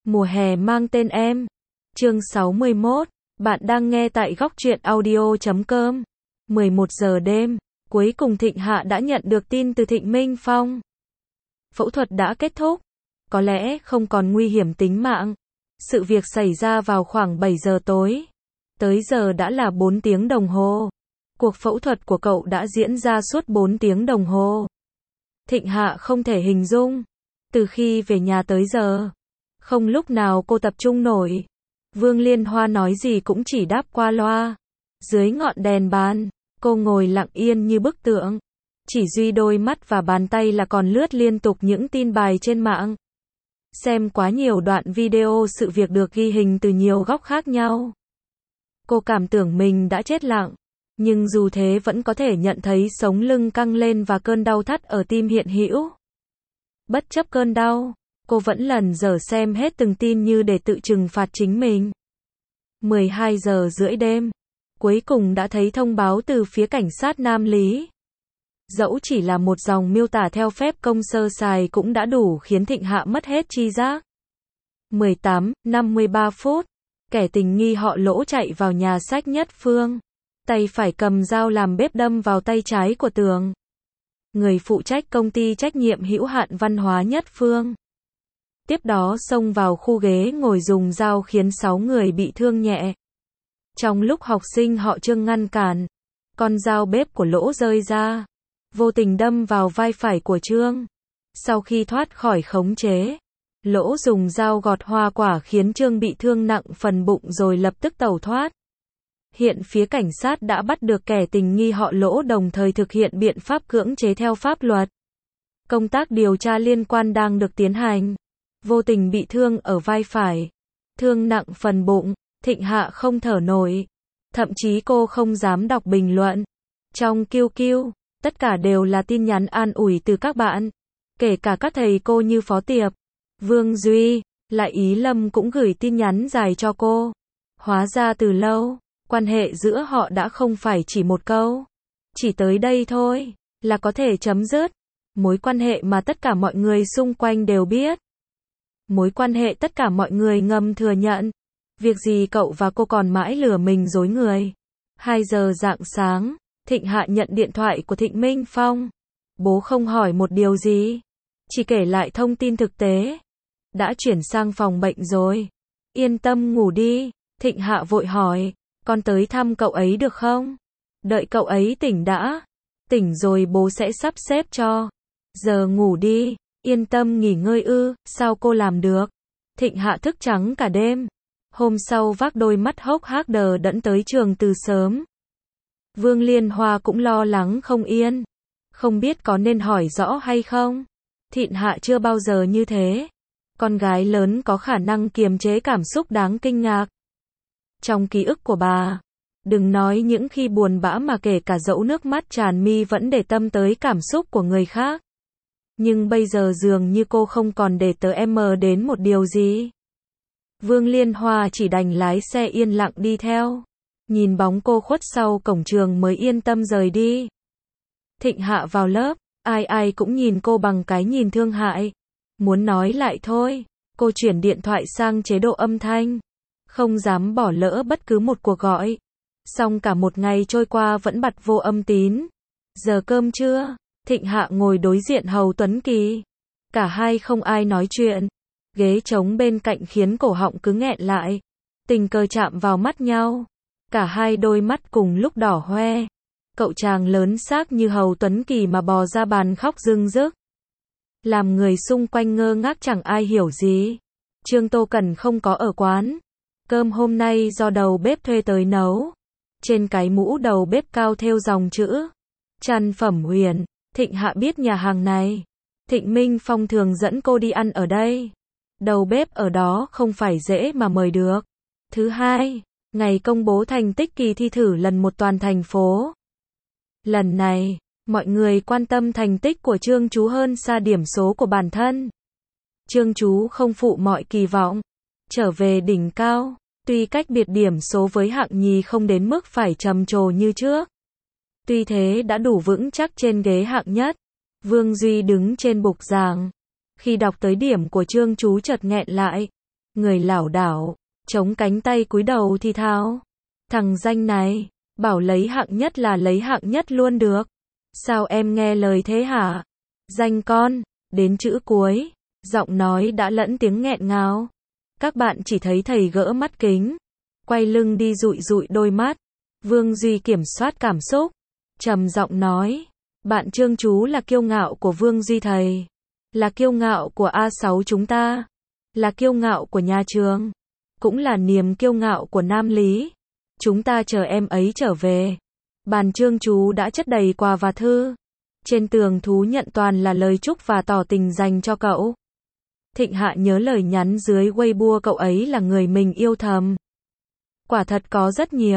Mùa hè mang tên em. Chương 61. Bạn đang nghe tại góc truyện audio.com. 11 giờ đêm, cuối cùng Thịnh Hạ đã nhận được tin từ Thịnh Minh Phong. Phẫu thuật đã kết thúc, có lẽ không còn nguy hiểm tính mạng. Sự việc xảy ra vào khoảng 7 giờ tối. Tới giờ đã là 4 tiếng đồng hồ. Cuộc phẫu thuật của cậu đã diễn ra suốt 4 tiếng đồng hồ. Thịnh Hạ không thể hình dung. Từ khi về nhà tới giờ, không lúc nào cô tập trung nổi. Vương Liên Hoa nói gì cũng chỉ đáp qua loa. Dưới ngọn đèn bàn, cô ngồi lặng yên như bức tượng. Chỉ duy đôi mắt và bàn tay là còn lướt liên tục những tin bài trên mạng. Xem quá nhiều đoạn video sự việc được ghi hình từ nhiều góc khác nhau. Cô cảm tưởng mình đã chết lặng. Nhưng dù thế vẫn có thể nhận thấy sống lưng căng lên và cơn đau thắt ở tim hiện hữu. Bất chấp cơn đau, cô vẫn lần dở xem hết từng tin như để tự trừng phạt chính mình. 12 giờ rưỡi đêm, cuối cùng đã thấy thông báo từ phía cảnh sát Nam Lý. Dẫu chỉ là một dòng miêu tả theo phép công sơ sài cũng đã đủ khiến Thịnh Hạ mất hết tri giác. 18:53 phút, kẻ tình nghi họ Lỗ chạy vào nhà sách Nhất Phương. Tay phải cầm dao làm bếp đâm vào tay trái của Tường, người phụ trách công ty trách nhiệm hữu hạn văn hóa Nhất Phương. Tiếp đó xông vào khu ghế ngồi dùng dao khiến 6 người bị thương nhẹ. Trong lúc học sinh họ Trương ngăn cản, con dao bếp của Lỗ rơi ra, vô tình đâm vào vai phải của Trương. Sau khi thoát khỏi khống chế, Lỗ dùng dao gọt hoa quả khiến Trương bị thương nặng phần bụng rồi lập tức tẩu thoát. Hiện phía cảnh sát đã bắt được kẻ tình nghi họ Lỗ đồng thời thực hiện biện pháp cưỡng chế theo pháp luật. Công tác điều tra liên quan đang được tiến hành. Vô tình bị thương ở vai phải, thương nặng phần bụng, Thịnh Hạ không thở nổi. Thậm chí cô không dám đọc bình luận. Trong QQ, tất cả đều là tin nhắn an ủi từ các bạn. Kể cả các thầy cô như Phó Tiệp, Vương Duy, lại Ý Lâm cũng gửi tin nhắn dài cho cô. Hóa ra từ lâu, quan hệ giữa họ đã không phải chỉ một câu. Chỉ tới đây thôi, là có thể chấm dứt. Mối quan hệ mà tất cả mọi người xung quanh đều biết. Mối quan hệ tất cả mọi người ngầm thừa nhận. Việc gì cậu và cô còn mãi lừa mình dối người. 2 giờ rạng sáng, Thịnh Hạ nhận điện thoại của Thịnh Minh Phong. Bố không hỏi một điều gì, chỉ kể lại thông tin thực tế. Đã chuyển sang phòng bệnh rồi. Yên tâm ngủ đi. Thịnh Hạ vội hỏi, con tới thăm cậu ấy được không? Đợi cậu ấy tỉnh đã. Tỉnh rồi bố sẽ sắp xếp cho. Giờ ngủ đi. Yên tâm nghỉ ngơi ư, sao cô làm được? Thịnh Hạ thức trắng cả đêm. Hôm sau vác đôi mắt hốc hác đờ đẫn tới trường từ sớm. Vương Liên Hoa cũng lo lắng không yên. Không biết có nên hỏi rõ hay không? Thịnh Hạ chưa bao giờ như thế. Con gái lớn có khả năng kiềm chế cảm xúc đáng kinh ngạc. Trong ký ức của bà, đừng nói những khi buồn bã mà kể cả dẫu nước mắt tràn mi vẫn để tâm tới cảm xúc của người khác. Nhưng bây giờ dường như cô không còn để tớ đến một điều gì. Vương Liên Hoa chỉ đành lái xe yên lặng đi theo. Nhìn bóng cô khuất sau cổng trường mới yên tâm rời đi. Thịnh Hạ vào lớp, ai ai cũng nhìn cô bằng cái nhìn thương hại. Muốn nói lại thôi, cô chuyển điện thoại sang chế độ âm thanh. Không dám bỏ lỡ bất cứ một cuộc gọi. Xong cả một ngày trôi qua vẫn bật vô âm tín. Giờ cơm trưa, Thịnh Hạ ngồi đối diện Hầu Tuấn Kỳ. Cả hai không ai nói chuyện. Ghế trống bên cạnh khiến cổ họng cứ nghẹn lại. Tình cờ chạm vào mắt nhau. Cả hai đôi mắt cùng lúc đỏ hoe. Cậu chàng lớn xác như Hầu Tuấn Kỳ mà bò ra bàn khóc rưng rức. Làm người xung quanh ngơ ngác chẳng ai hiểu gì. Trương Tô Cần không có ở quán. Cơm hôm nay do đầu bếp thuê tới nấu. Trên cái mũ đầu bếp cao thêu dòng chữ Trăn Phẩm Huyền. Thịnh Hạ biết nhà hàng này. Thịnh Minh Phong thường dẫn cô đi ăn ở đây. Đầu bếp ở đó không phải dễ mà mời được. Thứ hai, ngày công bố thành tích kỳ thi thử lần 1 toàn thành phố. Lần này, mọi người quan tâm thành tích của Trương Chú hơn xa điểm số của bản thân. Trương Chú không phụ mọi kỳ vọng. Trở về đỉnh cao. Tuy cách biệt điểm số với hạng nhì không đến mức phải trầm trồ như trước. Tuy thế đã đủ vững chắc trên ghế hạng nhất. Vương Duy đứng trên bục giảng. Khi đọc tới điểm của Trương Chú chợt nghẹn lại. Người lảo đảo, chống cánh tay cúi đầu thì thào. Thằng danh này, bảo lấy hạng nhất là lấy hạng nhất luôn được. Sao em nghe lời thế hả? Danh con, đến chữ cuối, giọng nói đã lẫn tiếng nghẹn ngào. Các bạn chỉ thấy thầy gỡ mắt kính, quay lưng đi dụi dụi đôi mắt. Vương Duy kiểm soát cảm xúc, trầm giọng nói, bạn Trương chú là kiêu ngạo của Vương Duy thầy, là kiêu ngạo của A6 chúng ta, là kiêu ngạo của nhà trường, cũng là niềm kiêu ngạo của Nam Lý. Chúng ta chờ em ấy trở về. Bàn Trương chú đã chất đầy quà và thư. Trên tường thú nhận toàn là lời chúc và tỏ tình dành cho cậu. Thịnh Hạ nhớ lời nhắn dưới Weibo cậu ấy là người mình yêu thầm. Quả thật có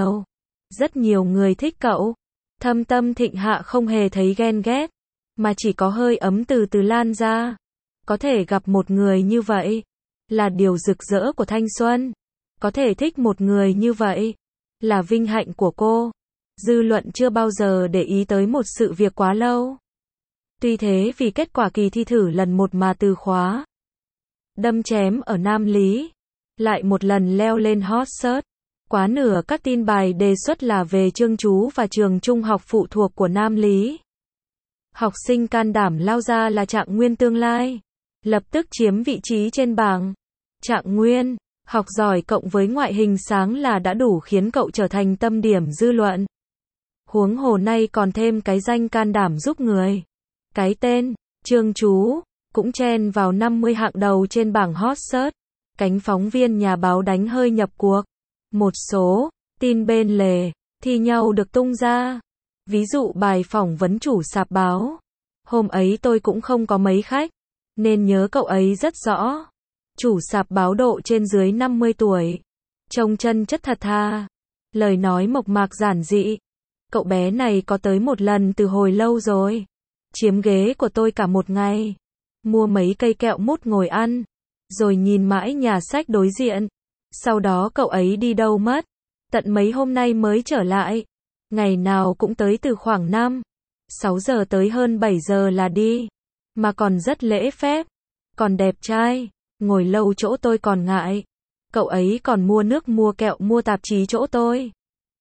rất nhiều người thích cậu. Thâm tâm Thịnh Hạ không hề thấy ghen ghét, mà chỉ có hơi ấm từ từ lan ra. Có thể gặp một người như vậy, là điều rực rỡ của thanh xuân. Có thể thích một người như vậy, là vinh hạnh của cô. Dư luận chưa bao giờ để ý tới một sự việc quá lâu. Tuy thế vì kết quả kỳ thi thử lần 1 mà từ khóa đâm chém ở Nam Lý lại một lần leo lên hot search. Quá nửa các tin bài đề xuất là về Trương chú và trường trung học phụ thuộc của Nam Lý. Học sinh can đảm lao ra là Trạng Nguyên tương lai, lập tức chiếm vị trí trên bảng. Trạng Nguyên, học giỏi cộng với ngoại hình sáng là đã đủ khiến cậu trở thành tâm điểm dư luận. Huống hồ nay còn thêm cái danh can đảm giúp người. Cái tên, Trương chú, cũng chen vào 50 hạng đầu trên bảng hot search. Cánh phóng viên nhà báo đánh hơi nhập cuộc. Một số tin bên lề thi nhau được tung ra. Ví dụ bài phỏng vấn chủ sạp báo. Hôm ấy tôi cũng không có mấy khách, nên nhớ cậu ấy rất rõ. Chủ sạp báo độ trên dưới 50 tuổi. Trông chân chất thật thà. Lời nói mộc mạc giản dị. Cậu bé này có tới một lần từ hồi lâu rồi. Chiếm ghế của tôi cả một ngày. Mua mấy cây kẹo mút ngồi ăn. Rồi nhìn mãi nhà sách đối diện. Sau đó cậu ấy đi đâu mất. Tận mấy hôm nay mới trở lại. Ngày nào cũng tới từ khoảng 5-6 giờ tới hơn 7 giờ là đi. Mà còn rất lễ phép. Còn đẹp trai. Ngồi lâu chỗ tôi còn ngại. Cậu ấy còn mua nước mua kẹo mua tạp chí chỗ tôi.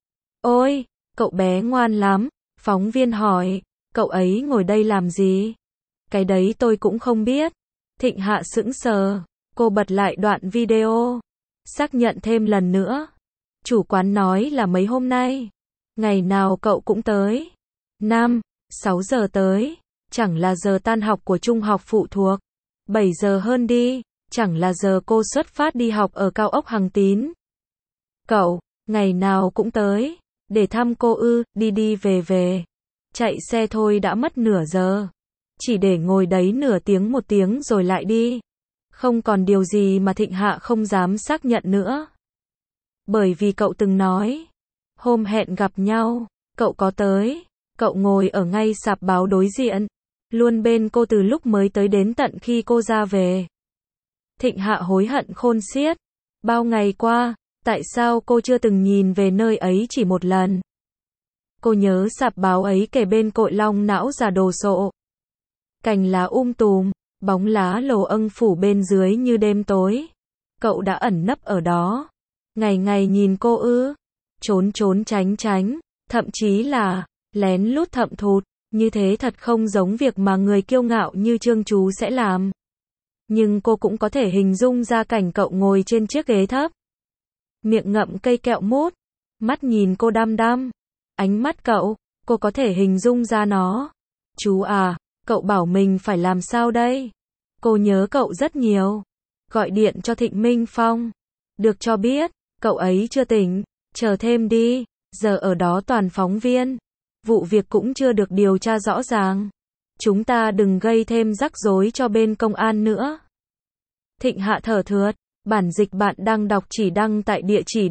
Ôi, cậu bé ngoan lắm. Phóng viên hỏi, cậu ấy ngồi đây làm gì? Cái đấy tôi cũng không biết. Thịnh Hạ sững sờ. Cô bật lại đoạn video. Xác nhận thêm lần nữa. Chủ quán nói là mấy hôm nay. Ngày nào cậu cũng tới. 5-6 giờ tới. Chẳng là giờ tan học của trung học phụ thuộc. 7 giờ hơn đi. Chẳng là giờ cô xuất phát đi học ở cao ốc Hằng Tín. Cậu, ngày nào cũng tới. Để thăm cô ư, đi đi về về. Chạy xe thôi đã mất nửa giờ. Chỉ để ngồi đấy nửa tiếng 1 tiếng rồi lại đi. Không còn điều gì mà Thịnh Hạ không dám xác nhận nữa. Bởi vì cậu từng nói. Hôm hẹn gặp nhau, cậu có tới. Cậu ngồi ở ngay sạp báo đối diện. Luôn bên cô từ lúc mới tới đến tận khi cô ra về. Thịnh Hạ hối hận khôn xiết. Bao ngày qua, tại sao cô chưa từng nhìn về nơi ấy chỉ một lần? Cô nhớ sạp báo ấy kề bên cội long não già đồ sộ. Cành lá tùm, bóng lá lồ âng phủ bên dưới như đêm tối. Cậu đã ẩn nấp ở đó. Ngày ngày nhìn cô ư. Trốn trốn tránh tránh. Thậm chí là lén lút thậm thụt. Như thế thật không giống việc mà người kiêu ngạo như Trương chú sẽ làm. Nhưng cô cũng có thể hình dung ra cảnh cậu ngồi trên chiếc ghế thấp. Miệng ngậm cây kẹo mút. Mắt nhìn cô đăm đăm. Ánh mắt cậu, cô có thể hình dung ra nó. Chú à, cậu bảo mình phải làm sao đây? Cô nhớ cậu rất nhiều. Gọi điện cho Thịnh Minh Phong. Được cho biết, cậu ấy chưa tỉnh. Chờ thêm đi, giờ ở đó toàn phóng viên. Vụ việc cũng chưa được điều tra rõ ràng. Chúng ta đừng gây thêm rắc rối cho bên công an nữa. Thịnh Hạ thở thượt. Bản dịch bạn đang đọc chỉ đăng tại địa chỉ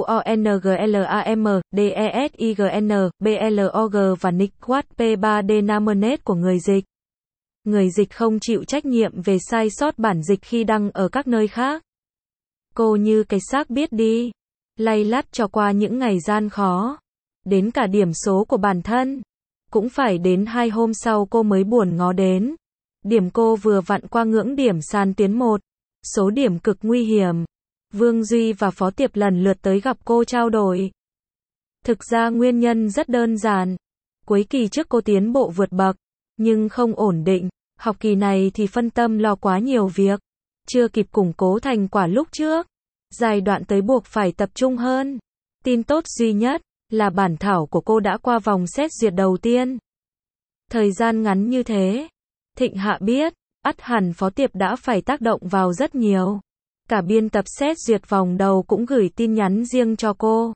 DUONGLAM-DESIGN-BLOG và nick Wattpad của người dịch. Người dịch không chịu trách nhiệm về sai sót bản dịch khi đăng ở các nơi khác. Cô như cái xác biết đi. Lay lắt cho qua những ngày gian khó. Đến cả điểm số của bản thân. Cũng phải đến 2 hôm sau cô mới buồn ngó đến. Điểm cô vừa vặn qua ngưỡng điểm sàn tuyến 1. Số điểm cực nguy hiểm. Vương Duy và Phó Tiệp lần lượt tới gặp cô trao đổi. Thực ra nguyên nhân rất đơn giản. Cuối kỳ trước cô tiến bộ vượt bậc, nhưng không ổn định. Học kỳ này thì phân tâm lo quá nhiều việc, chưa kịp củng cố thành quả lúc trước. Giai đoạn tới buộc phải tập trung hơn. Tin tốt duy nhất là bản thảo của cô đã qua vòng xét duyệt đầu tiên. Thời gian ngắn như thế, Thịnh Hạ biết, ắt hẳn Phó Tiệp đã phải tác động vào rất nhiều. Cả biên tập xét duyệt vòng đầu cũng gửi tin nhắn riêng cho cô.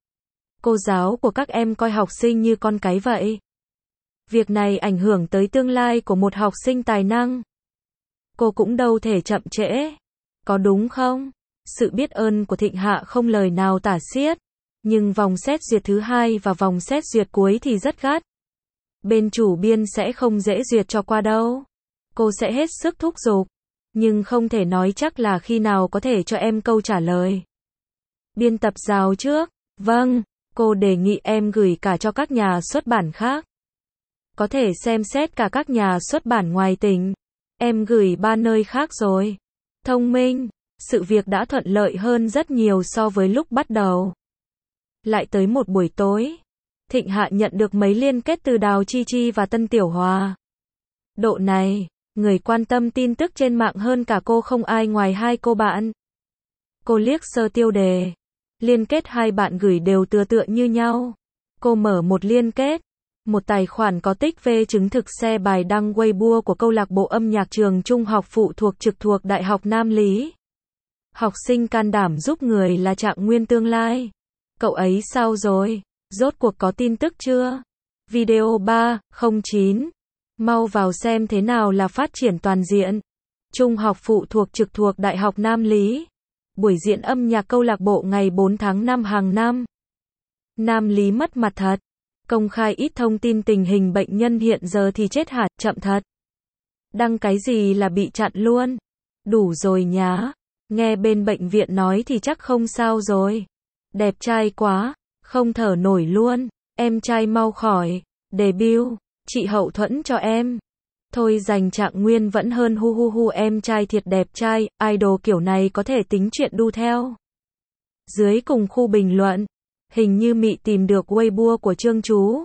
Cô giáo của các em coi học sinh như con cái vậy. Việc này ảnh hưởng tới tương lai của một học sinh tài năng. Cô cũng đâu thể chậm trễ. Có đúng không? Sự biết ơn của Thịnh Hạ không lời nào tả xiết. Nhưng vòng xét duyệt thứ hai và vòng xét duyệt cuối thì rất gắt. Bên chủ biên sẽ không dễ duyệt cho qua đâu. Cô sẽ hết sức thúc giục. Nhưng không thể nói chắc là khi nào có thể cho em câu trả lời. Biên tập rào trước. Vâng, cô đề nghị em gửi cả cho các nhà xuất bản khác. Có thể xem xét cả các nhà xuất bản ngoài tỉnh. Em gửi 3 nơi khác rồi. Thông minh, sự việc đã thuận lợi hơn rất nhiều so với lúc bắt đầu. Lại tới một buổi tối, Thịnh Hạ nhận được mấy liên kết từ Đào Chi Chi và Tân Tiểu Hòa. Độ này, người quan tâm tin tức trên mạng hơn cả cô không ai ngoài hai cô bạn. Cô liếc sơ tiêu đề. Liên kết hai bạn gửi đều tựa như nhau. Cô mở một liên kết. Một tài khoản có tích về chứng thực xe bài đăng Weibo của câu lạc bộ âm nhạc trường trung học phụ trực thuộc Đại học Nam Lý. Học sinh can đảm giúp người là Trạng Nguyên tương lai. Cậu ấy sao rồi? Rốt cuộc có tin tức chưa? Video 309. Mau vào xem thế nào là phát triển toàn diện. Trung học phụ trực thuộc Đại học Nam Lý. Buổi diễn âm nhạc câu lạc bộ ngày 4 tháng 5 hàng năm. Nam Lý mất mặt thật. Công khai ít thông tin tình hình bệnh nhân hiện giờ thì chết hẳn, chậm thật. Đăng cái gì là bị chặn luôn. Đủ rồi nhá. Nghe bên bệnh viện nói thì chắc không sao rồi. Đẹp trai quá, không thở nổi luôn. Em trai mau khỏi. Debut, chị hậu thuẫn cho em. Thôi dành Trạng Nguyên vẫn hơn hu em trai thiệt đẹp trai, idol kiểu này có thể tính chuyện đu theo. Dưới cùng khu bình luận. Hình như Mị tìm được Weibo của Trương Chú.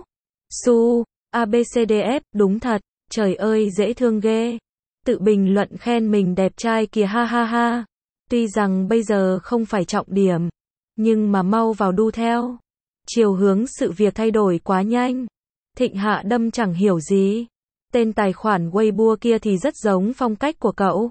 Su, ABCDF, đúng thật, trời ơi dễ thương ghê. Tự bình luận khen mình đẹp trai kìa ha ha ha. Tuy rằng bây giờ không phải trọng điểm, nhưng mà mau vào đu theo. Chiều hướng sự việc thay đổi quá nhanh. Thịnh Hạ đâm chẳng hiểu gì. Tên tài khoản Weibo kia thì rất giống phong cách của cậu.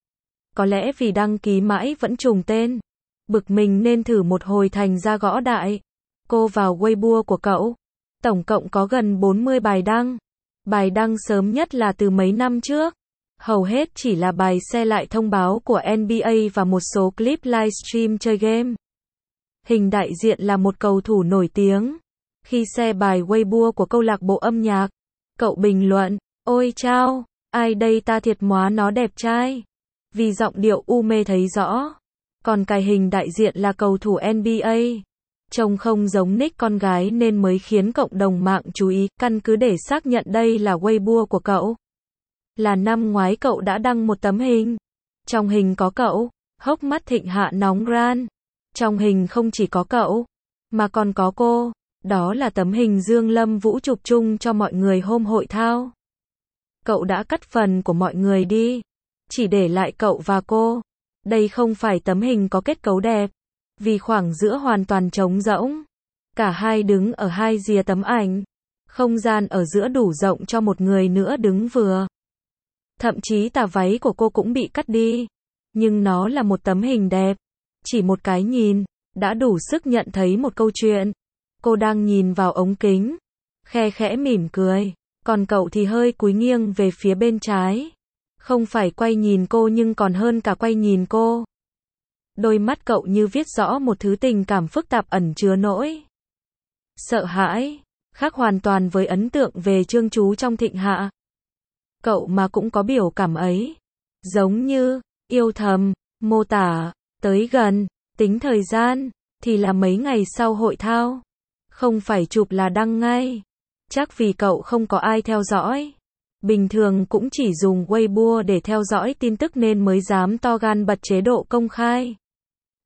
Có lẽ vì đăng ký mãi vẫn trùng tên. Bực mình nên thử một hồi thành ra gõ đại. Cô vào Weibo của cậu. Tổng cộng có gần 40 bài đăng. Bài đăng sớm nhất là từ mấy năm trước. Hầu hết chỉ là bài xe lại thông báo của NBA và một số clip livestream chơi game. Hình đại diện là một cầu thủ nổi tiếng. Khi xe bài Weibo của câu lạc bộ âm nhạc, cậu bình luận, ôi chao, ai đây ta thiệt móa nó đẹp trai. Vì giọng điệu u mê thấy rõ. Còn cái hình đại diện là cầu thủ NBA. Trông không giống nick con gái nên mới khiến cộng đồng mạng chú ý, căn cứ để xác nhận đây là Weibo của cậu. Là năm ngoái cậu đã đăng một tấm hình. Trong hình có cậu, hốc mắt Thịnh Hạ nóng ran. Trong hình không chỉ có cậu, mà còn có cô. Đó là tấm hình Dương Lâm Vũ chụp chung cho mọi người hôm hội thao. Cậu đã cắt phần của mọi người đi. Chỉ để lại cậu và cô. Đây không phải tấm hình có kết cấu đẹp. Vì khoảng giữa hoàn toàn trống rỗng. Cả hai đứng ở hai rìa tấm ảnh. Không gian ở giữa đủ rộng cho một người nữa đứng vừa. Thậm chí tà váy của cô cũng bị cắt đi. Nhưng nó là một tấm hình đẹp. Chỉ một cái nhìn, đã đủ sức nhận thấy một câu chuyện. Cô đang nhìn vào ống kính. Khe khẽ mỉm cười. Còn cậu thì hơi cúi nghiêng về phía bên trái. Không phải quay nhìn cô nhưng còn hơn cả quay nhìn cô. Đôi mắt cậu như viết rõ một thứ tình cảm phức tạp ẩn chứa nỗi sợ hãi, khác hoàn toàn với ấn tượng về Trương Chú trong Thịnh Hạ. Cậu mà cũng có biểu cảm ấy. Giống như, yêu thầm, mô tả, tới gần, tính thời gian, thì là mấy ngày sau hội thao. Không phải chụp là đăng ngay. Chắc vì cậu không có ai theo dõi. Bình thường cũng chỉ dùng Weibo để theo dõi tin tức nên mới dám to gan bật chế độ công khai.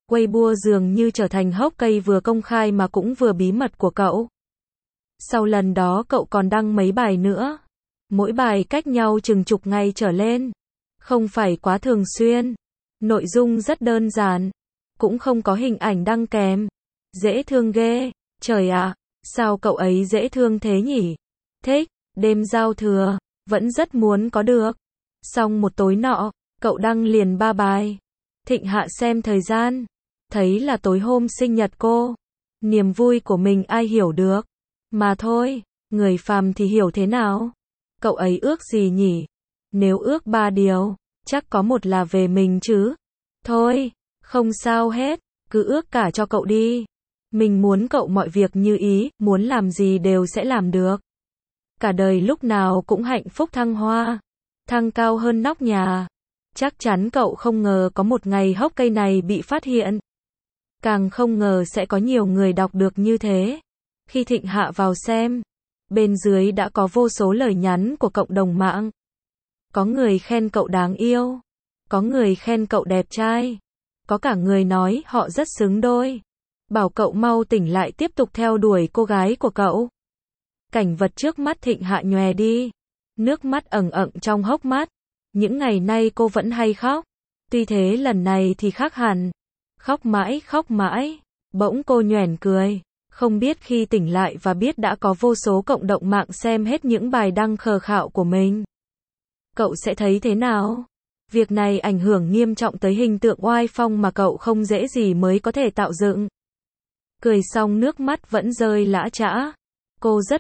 Weibo dường như trở thành hốc cây vừa công khai mà cũng vừa bí mật của cậu. Sau lần đó cậu còn đăng mấy bài nữa. Mỗi bài cách nhau chừng chục ngày trở lên. Không phải quá thường xuyên. Nội dung rất đơn giản. Cũng không có hình ảnh đăng kèm. Dễ thương ghê. Trời ạ, sao cậu ấy dễ thương thế nhỉ? Thích, đêm giao thừa, vẫn rất muốn có được. Xong một tối nọ, cậu đăng liền 3 bài. Thịnh Hạ xem thời gian. Thấy là tối hôm sinh nhật cô. Niềm vui của mình ai hiểu được. Mà thôi, người phàm thì hiểu thế nào? Cậu ấy ước gì nhỉ? Nếu ước 3 điều, chắc có một là về mình chứ. Thôi, không sao hết, cứ ước cả cho cậu đi. Mình muốn cậu mọi việc như ý, muốn làm gì đều sẽ làm được. Cả đời lúc nào cũng hạnh phúc thăng hoa, thăng cao hơn nóc nhà. Chắc chắn cậu không ngờ có một ngày hốc cây này bị phát hiện. Càng không ngờ sẽ có nhiều người đọc được như thế. Khi Thịnh Hạ vào xem, bên dưới đã có vô số lời nhắn của cộng đồng mạng. Có người khen cậu đáng yêu, có người khen cậu đẹp trai, có cả người nói họ rất xứng đôi. Bảo cậu mau tỉnh lại tiếp tục theo đuổi cô gái của cậu. Cảnh vật trước mắt Thịnh Hạ nhòe đi. Nước mắt ẩn ẩn trong hốc mắt. Những ngày nay cô vẫn hay khóc. Tuy thế lần này thì khác hẳn. Khóc mãi. Bỗng cô nhoẻn cười. Không biết khi tỉnh lại và biết đã có vô số cộng đồng mạng xem hết những bài đăng khờ khạo của mình. Cậu sẽ thấy thế nào? Việc này ảnh hưởng nghiêm trọng tới hình tượng oai phong mà cậu không dễ gì mới có thể tạo dựng. Cười xong nước mắt vẫn rơi lã chã. Cô rất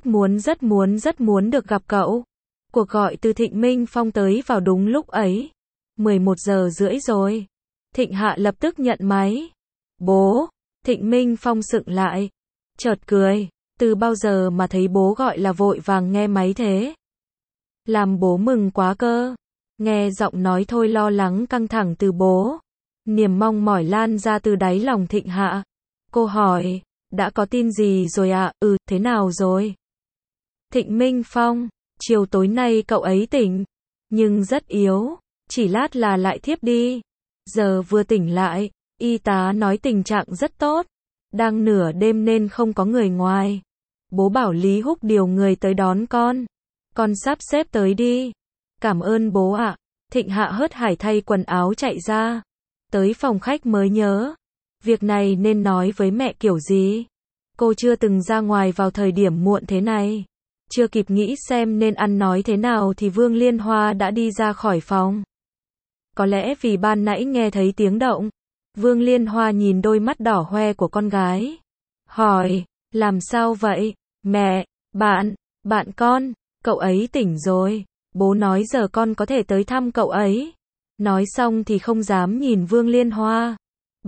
muốn được gặp cậu. Cuộc gọi từ Thịnh Minh Phong tới vào đúng lúc ấy. 11 giờ rưỡi rồi. Thịnh Hạ lập tức nhận máy. Bố. Thịnh Minh Phong sững lại. Chợt cười. Từ bao giờ mà thấy bố gọi là vội vàng nghe máy thế? Làm bố mừng quá cơ. Nghe giọng nói thôi lo lắng căng thẳng từ bố. Niềm mong mỏi lan ra từ đáy lòng Thịnh Hạ. Cô hỏi, đã có tin gì rồi ạ? Thế nào rồi? Thịnh Minh Phong, chiều tối nay cậu ấy tỉnh, nhưng rất yếu, chỉ lát là lại thiếp đi. Giờ vừa tỉnh lại, y tá nói tình trạng rất tốt, đang nửa đêm nên không có người ngoài. Bố bảo Lý Húc điều người tới đón con sắp xếp tới đi. Cảm ơn bố ạ. Thịnh Hạ hớt hải thay quần áo chạy ra, tới phòng khách mới nhớ. Việc này nên nói với mẹ kiểu gì? Cô chưa từng ra ngoài vào thời điểm muộn thế này. Chưa kịp nghĩ xem nên ăn nói thế nào thì Vương Liên Hoa đã đi ra khỏi phòng. Có lẽ vì ban nãy nghe thấy tiếng động. Vương Liên Hoa nhìn đôi mắt đỏ hoe của con gái. Hỏi, làm sao vậy? Mẹ, bạn con, cậu ấy tỉnh rồi. Bố nói giờ con có thể tới thăm cậu ấy. Nói xong thì không dám nhìn Vương Liên Hoa.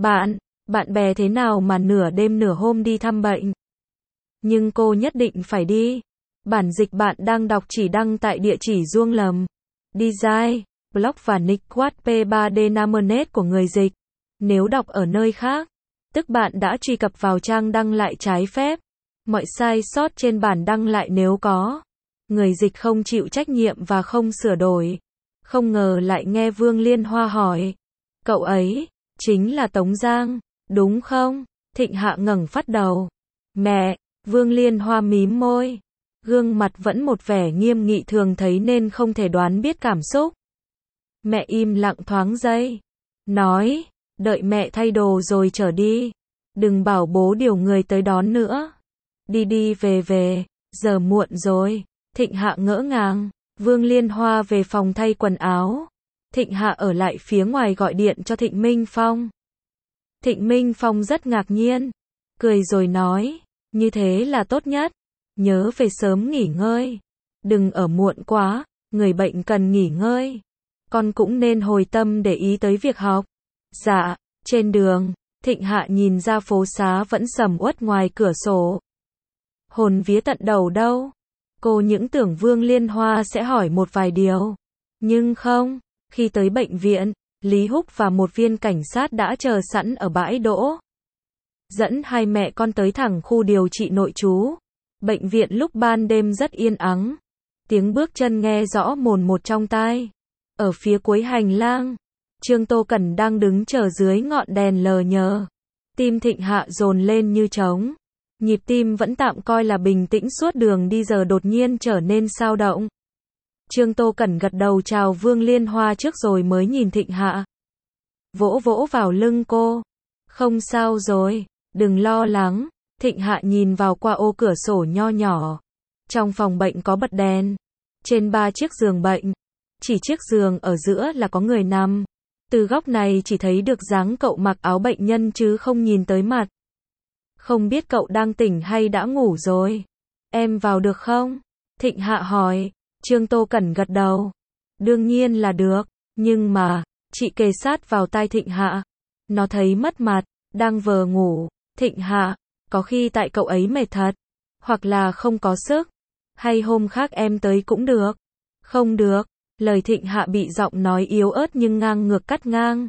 Bạn bè thế nào mà nửa đêm nửa hôm đi thăm bệnh? Nhưng cô nhất định phải đi. Bản dịch bạn đang đọc chỉ đăng tại địa chỉ Duong Lầm. Design, blog và nick quát P3D Namernet của người dịch. Nếu đọc ở nơi khác, tức bạn đã truy cập vào trang đăng lại trái phép. Mọi sai sót trên bản đăng lại nếu có. Người dịch không chịu trách nhiệm và không sửa đổi. Không ngờ lại nghe Vương Liên Hoa hỏi. Cậu ấy, chính là Tống Giang, đúng không? Thịnh Hạ ngẩng phát đầu. Mẹ, Vương Liên Hoa mím môi. Gương mặt vẫn một vẻ nghiêm nghị thường thấy nên không thể đoán biết cảm xúc. Mẹ im lặng thoáng giây. Nói, đợi mẹ thay đồ rồi trở đi. Đừng bảo bố điều người tới đón nữa. Đi về, giờ muộn rồi. Thịnh Hạ ngỡ ngàng. Vương Liên Hoa về phòng thay quần áo. Thịnh Hạ ở lại phía ngoài gọi điện cho Thịnh Minh Phong. Thịnh Minh Phong rất ngạc nhiên. Cười rồi nói, như thế là tốt nhất. Nhớ về sớm nghỉ ngơi. Đừng ở muộn quá, người bệnh cần nghỉ ngơi. Con cũng nên hồi tâm để ý tới việc học. Dạ, trên đường, Thịnh Hạ nhìn ra phố xá vẫn sầm uất ngoài cửa sổ. Hồn vía tận đầu đâu. Cô những tưởng Vương Liên Hoa sẽ hỏi một vài điều. Nhưng không, khi tới bệnh viện, Lý Húc và một viên cảnh sát đã chờ sẵn ở bãi đỗ. Dẫn hai mẹ con tới thẳng khu điều trị nội trú. Bệnh viện lúc ban đêm rất yên ắng. Tiếng bước chân nghe rõ mồn một trong tai. Ở phía cuối hành lang, Trương Tô Cẩn đang đứng chờ dưới ngọn đèn lờ nhờ. Tim Thịnh Hạ dồn lên như trống. Nhịp tim vẫn tạm coi là bình tĩnh suốt đường đi giờ đột nhiên trở nên xao động. Trương Tô Cẩn gật đầu chào Vương Liên Hoa trước rồi mới nhìn Thịnh Hạ. Vỗ vỗ vào lưng cô. Không sao rồi, đừng lo lắng. Thịnh Hạ nhìn vào qua ô cửa sổ nho nhỏ. Trong phòng bệnh có bật đèn. Trên 3 chiếc giường bệnh. Chỉ chiếc giường ở giữa là có người nằm. Từ góc này chỉ thấy được dáng cậu mặc áo bệnh nhân chứ không nhìn tới mặt. Không biết cậu đang tỉnh hay đã ngủ rồi. Em vào được không? Thịnh Hạ hỏi. Trương Tô Cẩn gật đầu. Đương nhiên là được. Nhưng mà, chị kề sát vào tai Thịnh Hạ. Nó thấy mất mặt, đang vờ ngủ. Thịnh Hạ, có khi tại cậu ấy mệt thật. Hoặc là không có sức. Hay hôm khác em tới cũng được. Không được. Lời Thịnh Hạ bị giọng nói yếu ớt nhưng ngang ngược cắt ngang.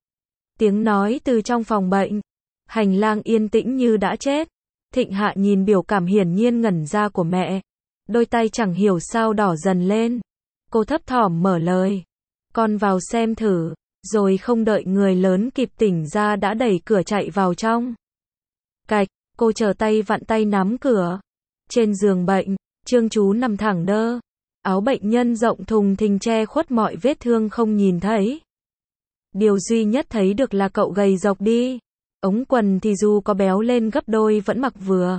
Tiếng nói từ trong phòng bệnh. Hành lang yên tĩnh như đã chết. Thịnh Hạ nhìn biểu cảm hiển nhiên ngẩn ra của mẹ. Đôi tay chẳng hiểu sao đỏ dần lên. Cô thấp thỏm mở lời. Con vào xem thử. Rồi không đợi người lớn kịp tỉnh ra đã đẩy cửa chạy vào trong. Cạch, cô trở tay vặn tay nắm cửa. Trên giường bệnh, Trương Chú nằm thẳng đơ. Áo bệnh nhân rộng thùng thình che khuất mọi vết thương không nhìn thấy. Điều duy nhất thấy được là cậu gầy dọc đi. Ống quần thì dù có béo lên gấp đôi vẫn mặc vừa.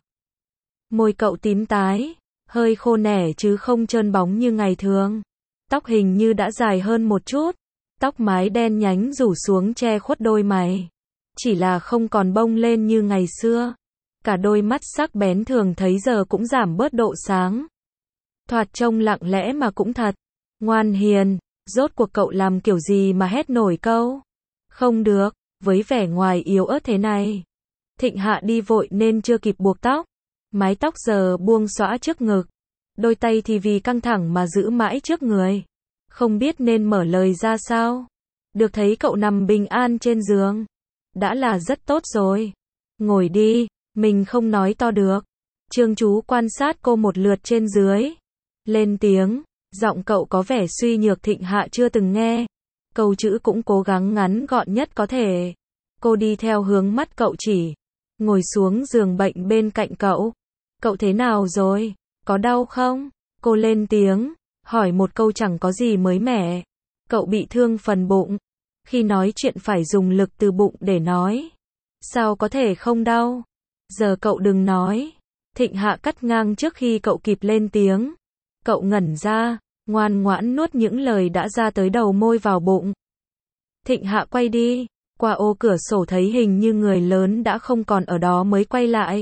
Môi cậu tím tái, hơi khô nẻ chứ không trơn bóng như ngày thường. Tóc hình như đã dài hơn một chút. Tóc mái đen nhánh rủ xuống che khuất đôi mày. Chỉ là không còn bông lên như ngày xưa. Cả đôi mắt sắc bén thường thấy giờ cũng giảm bớt độ sáng. Thoạt trông lặng lẽ mà cũng thật. Ngoan hiền, rốt cuộc cậu làm kiểu gì mà hét nổi câu. Không được, với vẻ ngoài yếu ớt thế này. Thịnh Hạ đi vội nên chưa kịp buộc tóc. Mái tóc giờ buông xõa trước ngực. Đôi tay thì vì căng thẳng mà giữ mãi trước người. Không biết nên mở lời ra sao. Được thấy cậu nằm bình an trên giường. Đã là rất tốt rồi. Ngồi đi, mình không nói to được. Trương Chú quan sát cô một lượt trên dưới. Lên tiếng, giọng cậu có vẻ suy nhược Thịnh Hạ chưa từng nghe. Câu chữ cũng cố gắng ngắn gọn nhất có thể. Cô đi theo hướng mắt cậu chỉ. Ngồi xuống giường bệnh bên cạnh cậu. Cậu thế nào rồi? Có đau không? Cô lên tiếng, hỏi một câu chẳng có gì mới mẻ. Cậu bị thương phần bụng. Khi nói chuyện phải dùng lực từ bụng để nói. Sao có thể không đau? Giờ cậu đừng nói. Thịnh Hạ cắt ngang trước khi cậu kịp lên tiếng. Cậu ngẩn ra, ngoan ngoãn nuốt những lời đã ra tới đầu môi vào bụng. Thịnh Hạ quay đi, qua ô cửa sổ thấy hình như người lớn đã không còn ở đó mới quay lại.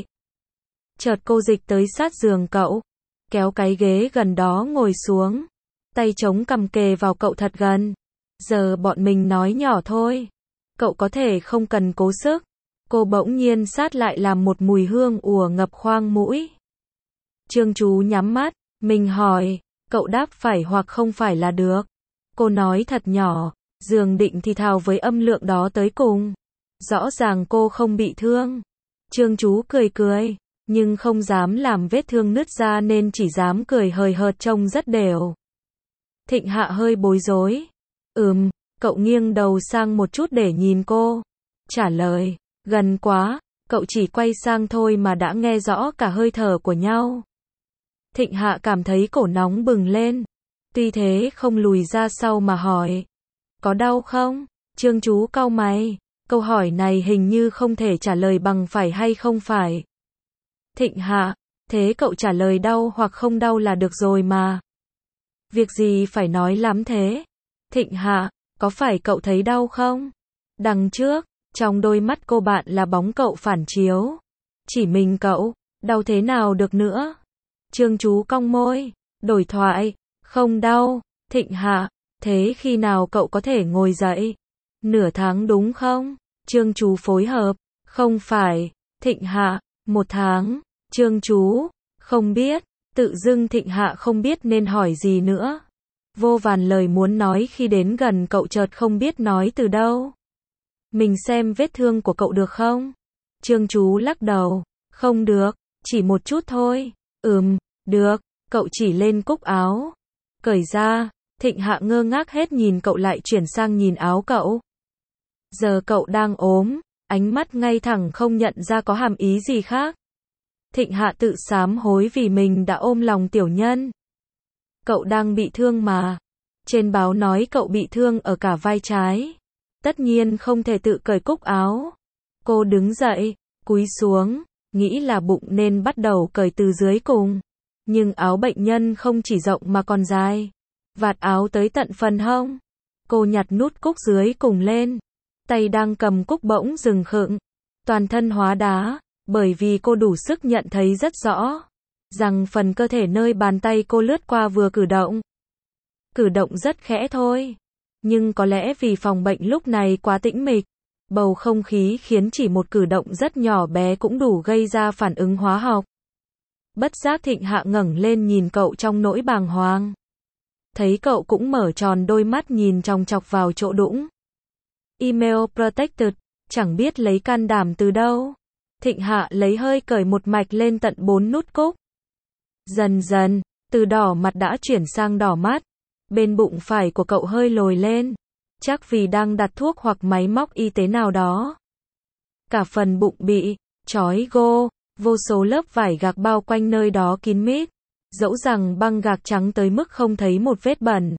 Chợt cô dịch tới sát giường cậu, kéo cái ghế gần đó ngồi xuống, tay chống cằm kề vào cậu thật gần. Giờ bọn mình nói nhỏ thôi, cậu có thể không cần cố sức. Cô bỗng nhiên sát lại làm một mùi hương ùa ngập khoang mũi. Trương Chú nhắm mắt, mình hỏi, cậu đáp phải hoặc không phải là được. Cô nói thật nhỏ, giường định thì thào với âm lượng đó tới cùng. Rõ ràng cô không bị thương. Trương Chú cười cười, nhưng không dám làm vết thương nứt ra nên chỉ dám cười hời hợt trông rất đều. Thịnh Hạ hơi bối rối. Cậu nghiêng đầu sang một chút để nhìn cô. Trả lời, gần quá, cậu chỉ quay sang thôi mà đã nghe rõ cả hơi thở của nhau. Thịnh Hạ cảm thấy cổ nóng bừng lên. Tuy thế không lùi ra sau mà hỏi. Có đau không? Trương Chú cau mày. Câu hỏi này hình như không thể trả lời bằng phải hay không phải. Thịnh Hạ, thế cậu trả lời đau hoặc không đau là được rồi mà. Việc gì phải nói lắm thế? Thịnh Hạ, có phải cậu thấy đau không? Đằng trước, trong đôi mắt cô bạn là bóng cậu phản chiếu. Chỉ mình cậu, đau thế nào được nữa? Trương Chú cong môi, đổi thoại, không đau. Thịnh Hạ, thế khi nào cậu có thể ngồi dậy? Nửa tháng đúng không? Trương Chú phối hợp, không phải. Thịnh Hạ, 1 tháng. Trương Chú, không biết. Tự dưng Thịnh Hạ không biết nên hỏi gì nữa. Vô vàn lời muốn nói khi đến gần cậu chợt không biết nói từ đâu. Mình xem vết thương của cậu được không? Trương Chú lắc đầu, không được, chỉ một chút thôi. Được, cậu chỉ lên cúc áo. Cởi ra, Thịnh Hạ ngơ ngác hết nhìn cậu lại chuyển sang nhìn áo cậu. Giờ cậu đang ốm, ánh mắt ngay thẳng không nhận ra có hàm ý gì khác. Thịnh Hạ tự sám hối vì mình đã ôm lòng tiểu nhân. Cậu đang bị thương mà. Trên báo nói cậu bị thương ở cả vai trái. Tất nhiên không thể tự cởi cúc áo. Cô đứng dậy, cúi xuống, nghĩ là bụng nên bắt đầu cởi từ dưới cùng. Nhưng áo bệnh nhân không chỉ rộng mà còn dài. Vạt áo tới tận phần hông. Cô nhặt nút cúc dưới cùng lên. Tay đang cầm cúc bỗng dừng khựng. Toàn thân hóa đá, bởi vì cô đủ sức nhận thấy rất rõ rằng phần cơ thể nơi bàn tay cô lướt qua vừa cử động. Cử động rất khẽ thôi. Nhưng có lẽ vì phòng bệnh lúc này quá tĩnh mịch. Bầu không khí khiến chỉ một cử động rất nhỏ bé cũng đủ gây ra phản ứng hóa học. Bất giác Thịnh Hạ ngẩng lên nhìn cậu trong nỗi bàng hoàng. Thấy cậu cũng mở tròn đôi mắt nhìn chòng chọc vào chỗ đũng. Email protected, chẳng biết lấy can đảm từ đâu. Thịnh Hạ lấy hơi cởi một mạch lên tận 4 nút cúc. Dần dần, từ đỏ mặt đã chuyển sang đỏ mắt. Bên bụng phải của cậu hơi lồi lên. Chắc vì đang đặt thuốc hoặc máy móc y tế nào đó. Cả phần bụng bị trói gô, vô số lớp vải gạc bao quanh nơi đó kín mít. Dẫu rằng băng gạc trắng tới mức không thấy một vết bẩn.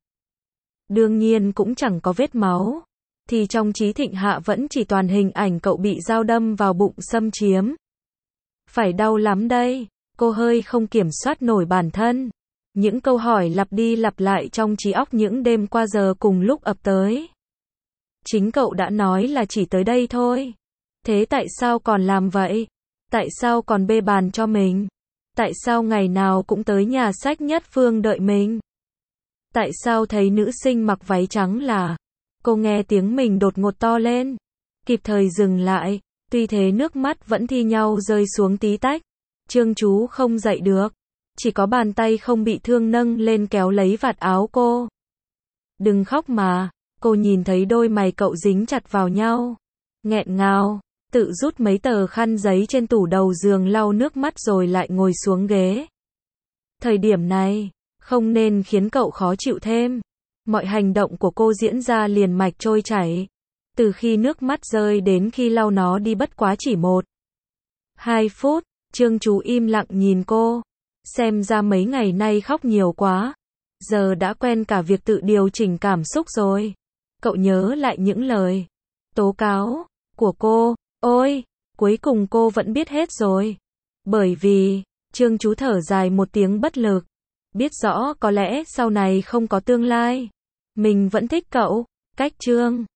Đương nhiên cũng chẳng có vết máu. Thì trong trí Thịnh Hạ vẫn chỉ toàn hình ảnh cậu bị dao đâm vào bụng xâm chiếm. Phải đau lắm đây. Cô hơi không kiểm soát nổi bản thân. Những câu hỏi lặp đi lặp lại trong trí óc những đêm qua giờ cùng lúc ập tới. Chính cậu đã nói là chỉ tới đây thôi. Thế tại sao còn làm vậy? Tại sao còn bê bàn cho mình? Tại sao ngày nào cũng tới nhà sách Nhất Phương đợi mình? Tại sao thấy nữ sinh mặc váy trắng là... Cô nghe tiếng mình đột ngột to lên. Kịp thời dừng lại. Tuy thế nước mắt vẫn thi nhau rơi xuống tí tách. Trương chú không dậy được. Chỉ có bàn tay không bị thương nâng lên kéo lấy vạt áo cô. Đừng khóc mà. Cô nhìn thấy đôi mày cậu dính chặt vào nhau. Nghẹn ngào. Tự rút mấy tờ khăn giấy trên tủ đầu giường lau nước mắt rồi lại ngồi xuống ghế. Thời điểm này, không nên khiến cậu khó chịu thêm. Mọi hành động của cô diễn ra liền mạch trôi chảy. Từ khi nước mắt rơi đến khi lau nó đi bất quá chỉ 1-2 phút. Trương chú im lặng nhìn cô. Xem ra mấy ngày nay khóc nhiều quá. Giờ đã quen cả việc tự điều chỉnh cảm xúc rồi. Cậu nhớ lại những lời tố cáo của cô. Ôi, cuối cùng cô vẫn biết hết rồi. Bởi vì, Trương chú thở dài một tiếng bất lực. Biết rõ có lẽ sau này không có tương lai. Mình vẫn thích cậu. Cách Trương